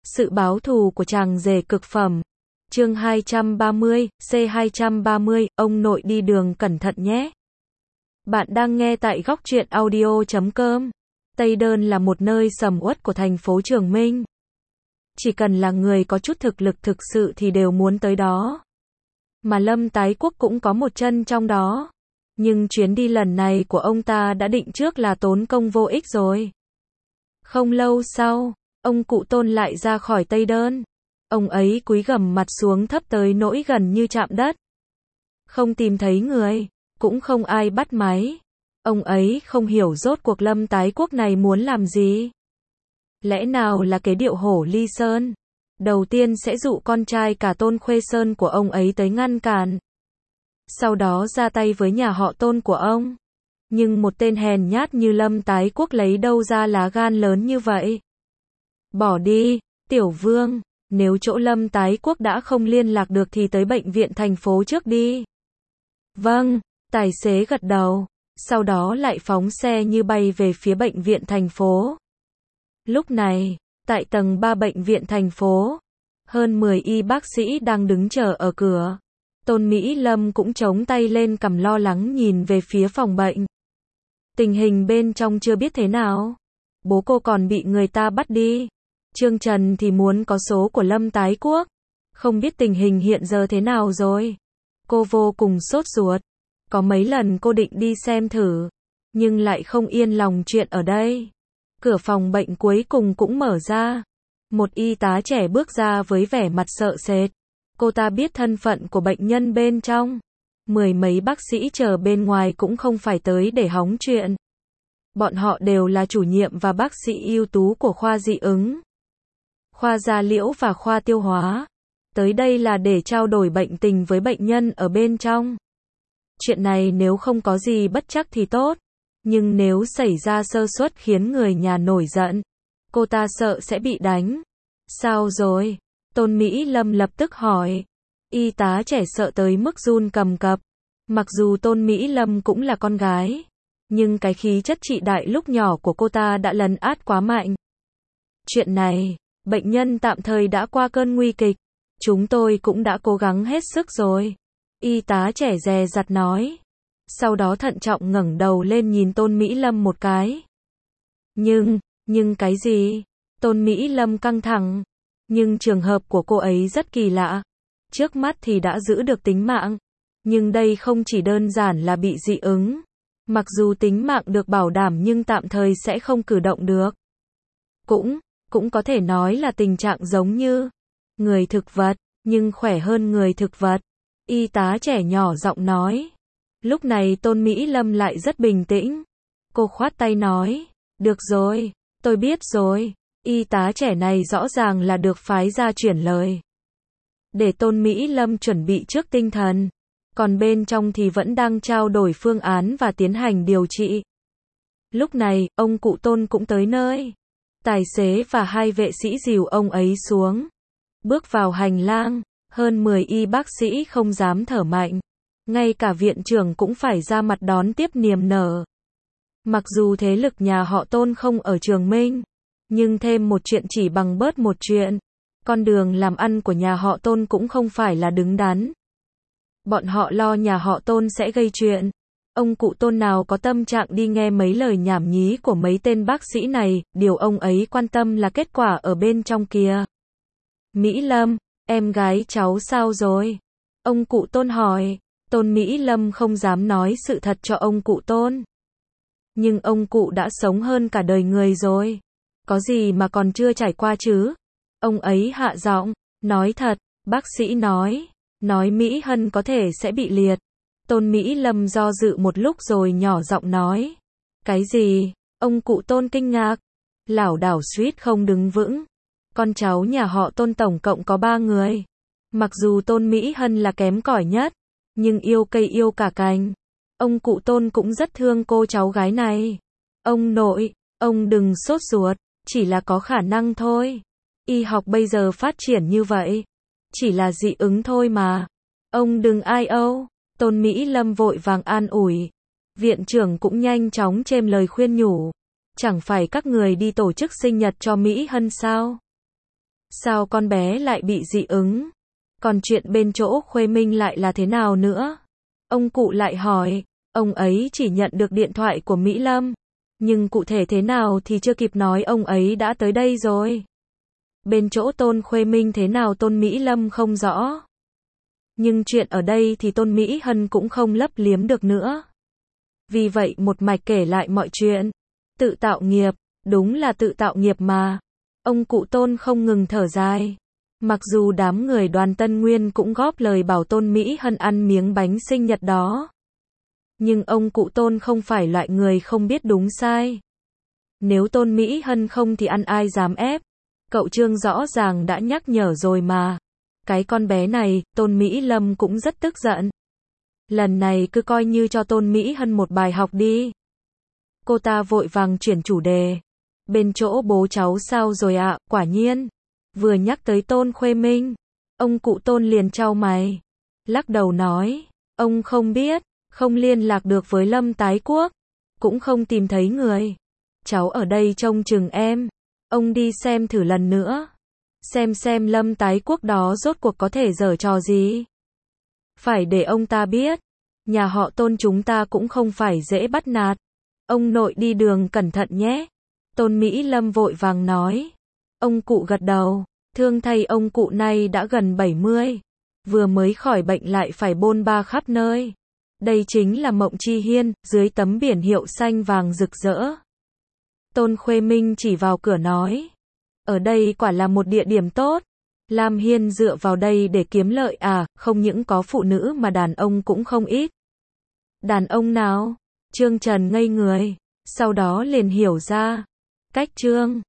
Sự báo thù của chàng rể cực phẩm. Chương 230, C230, ông nội đi đường cẩn thận nhé. Bạn đang nghe tại góc truyện audio.com. Tây Đơn là một nơi sầm uất của thành phố Trường Minh. Chỉ cần là người có chút thực lực thực sự thì đều muốn tới đó. Mà Lâm Tái Quốc cũng có một chân trong đó. Nhưng chuyến đi lần này của ông ta đã định trước là tốn công vô ích rồi. Không lâu sau, ông cụ Tôn lại ra khỏi Tây Đơn. Ông ấy cúi gằm mặt xuống thấp tới nỗi gần như chạm đất. Không tìm thấy người, cũng không ai bắt máy. Ông ấy không hiểu rốt cuộc Lâm Tái Quốc này muốn làm gì. Lẽ nào là cái điệu hổ ly sơn? Đầu tiên sẽ dụ con trai cả Tôn Khuê Sơn của ông ấy tới ngăn cản. Sau đó ra tay với nhà họ Tôn của ông. Nhưng một tên hèn nhát như Lâm Tái Quốc lấy đâu ra lá gan lớn như vậy? Bỏ đi, Tiểu Vương, nếu chỗ Lâm Tái Quốc đã không liên lạc được thì tới bệnh viện thành phố trước đi. Vâng, tài xế gật đầu, sau đó lại phóng xe như bay về phía bệnh viện thành phố. Lúc này, tại tầng 3 bệnh viện thành phố, hơn 10 y bác sĩ đang đứng chờ ở cửa. Tôn Mỹ Lâm cũng chống tay lên cằm lo lắng nhìn về phía phòng bệnh. Tình hình bên trong chưa biết thế nào. Bố cô còn bị người ta bắt đi. Trương Trần thì muốn có số của Lâm Tái Quốc. Không biết tình hình hiện giờ thế nào rồi. Cô vô cùng sốt ruột. Có mấy lần cô định đi xem thử. Nhưng lại không yên lòng chuyện ở đây. Cửa phòng bệnh cuối cùng cũng mở ra. Một y tá trẻ bước ra với vẻ mặt sợ sệt. Cô ta biết thân phận của bệnh nhân bên trong. Mười mấy bác sĩ chờ bên ngoài cũng không phải tới để hóng chuyện. Bọn họ đều là chủ nhiệm và bác sĩ ưu tú của khoa dị ứng, khoa da liễu và khoa tiêu hóa. Tới đây là để trao đổi bệnh tình với bệnh nhân ở bên trong. Chuyện này nếu không có gì bất trắc thì tốt. Nhưng nếu xảy ra sơ suất khiến người nhà nổi giận, cô ta sợ sẽ bị đánh. Sao rồi? Tôn Mỹ Lâm lập tức hỏi. Y tá trẻ sợ tới mức run cầm cập. Mặc dù Tôn Mỹ Lâm cũng là con gái, nhưng cái khí chất trị đại lúc nhỏ của cô ta đã lấn át quá mạnh. Chuyện này, bệnh nhân tạm thời đã qua cơn nguy kịch. Chúng tôi cũng đã cố gắng hết sức rồi. Y tá trẻ dè dặt nói. Sau đó thận trọng ngẩng đầu lên nhìn Tôn Mỹ Lâm một cái. Nhưng cái gì? Tôn Mỹ Lâm căng thẳng. Nhưng trường hợp của cô ấy rất kỳ lạ. Trước mắt thì đã giữ được tính mạng. Nhưng đây không chỉ đơn giản là bị dị ứng. Mặc dù tính mạng được bảo đảm nhưng tạm thời sẽ không cử động được. Cũng có thể nói là tình trạng giống như người thực vật, nhưng khỏe hơn người thực vật. Y tá trẻ nhỏ giọng nói. Lúc này Tôn Mỹ Lâm lại rất bình tĩnh. Cô khoát tay nói. Được rồi, tôi biết rồi. Y tá trẻ này rõ ràng là được phái ra chuyển lời. Để Tôn Mỹ Lâm chuẩn bị trước tinh thần. Còn bên trong thì vẫn đang trao đổi phương án và tiến hành điều trị. Lúc này, ông cụ Tôn cũng tới nơi. Tài xế và hai vệ sĩ dìu ông ấy xuống. Bước vào hành lang, hơn 10 y bác sĩ không dám thở mạnh. Ngay cả viện trưởng cũng phải ra mặt đón tiếp niềm nở. Mặc dù thế lực nhà họ Tôn không ở Trường Minh, nhưng thêm một chuyện chỉ bằng bớt một chuyện. Con đường làm ăn của nhà họ Tôn cũng không phải là đứng đắn. Bọn họ lo nhà họ Tôn sẽ gây chuyện. Ông cụ Tôn nào có tâm trạng đi nghe mấy lời nhảm nhí của mấy tên bác sĩ này, điều ông ấy quan tâm là kết quả ở bên trong kia. Mỹ Lâm, em gái cháu sao rồi? Ông cụ Tôn hỏi. Tôn Mỹ Lâm không dám nói sự thật cho ông cụ Tôn. Nhưng ông cụ đã sống hơn cả đời người rồi. Có gì mà còn chưa trải qua chứ? Ông ấy hạ giọng, nói thật, bác sĩ nói Mỹ Hân có thể sẽ bị liệt. Tôn Mỹ Lâm do dự một lúc rồi nhỏ giọng nói. Cái gì? Ông cụ Tôn kinh ngạc. Lảo đảo suýt không đứng vững. Con cháu nhà họ Tôn tổng cộng có 3 người. Mặc dù Tôn Mỹ Hân là kém cỏi nhất, nhưng yêu cây yêu cả cành. Ông cụ Tôn cũng rất thương cô cháu gái này. Ông nội, ông đừng sốt ruột, chỉ là có khả năng thôi. Y học bây giờ phát triển như vậy. Chỉ là dị ứng thôi mà. Ông đừng ai âu. Tôn Mỹ Lâm vội vàng an ủi. Viện trưởng cũng nhanh chóng chêm lời khuyên nhủ. Chẳng phải các người đi tổ chức sinh nhật cho Mỹ Hân sao? Sao con bé lại bị dị ứng? Còn chuyện bên chỗ Khuê Minh lại là thế nào nữa? Ông cụ lại hỏi, ông ấy chỉ nhận được điện thoại của Mỹ Lâm. Nhưng cụ thể thế nào thì chưa kịp nói ông ấy đã tới đây rồi. Bên chỗ Tôn Khuê Minh thế nào Tôn Mỹ Lâm không rõ. Nhưng chuyện ở đây thì Tôn Mỹ Hân cũng không lấp liếm được nữa. Vì vậy một mạch kể lại mọi chuyện. Tự tạo nghiệp, đúng là tự tạo nghiệp mà. Ông cụ Tôn không ngừng thở dài. Mặc dù đám người Đoàn Tân Nguyên cũng góp lời bảo Tôn Mỹ Hân ăn miếng bánh sinh nhật đó. Nhưng ông cụ Tôn không phải loại người không biết đúng sai. Nếu Tôn Mỹ Hân không thì ăn ai dám ép. Cậu Trương rõ ràng đã nhắc nhở rồi mà. Cái con bé này, Tôn Mỹ Lâm cũng rất tức giận. Lần này cứ coi như cho Tôn Mỹ Hân một bài học đi. Cô ta vội vàng chuyển chủ đề. Bên chỗ bố cháu sao rồi ạ? Quả nhiên. Vừa nhắc tới Tôn Khuê Minh, ông cụ Tôn liền chau mày. Lắc đầu nói, ông không biết, không liên lạc được với Lâm Tái Quốc, cũng không tìm thấy người. Cháu ở đây trông chừng em. Ông đi xem thử lần nữa. Xem Lâm Tái Quốc đó rốt cuộc có thể giở trò gì. Phải để ông ta biết. Nhà họ Tôn chúng ta cũng không phải dễ bắt nạt. Ông nội đi đường cẩn thận nhé. Tôn Mỹ Lâm vội vàng nói. Ông cụ gật đầu. Thương thay ông cụ này đã gần 70. Vừa mới khỏi bệnh lại phải bôn ba khắp nơi. Đây chính là Mộng Chi Hiên, dưới tấm biển hiệu xanh vàng rực rỡ. Tôn Khuê Minh chỉ vào cửa nói. Ở đây quả là một địa điểm tốt. Lam Hiên dựa vào đây để kiếm lợi à, không những có phụ nữ mà đàn ông cũng không ít. Đàn ông nào? Trương Trần ngây người, sau đó liền hiểu ra. Cách Trương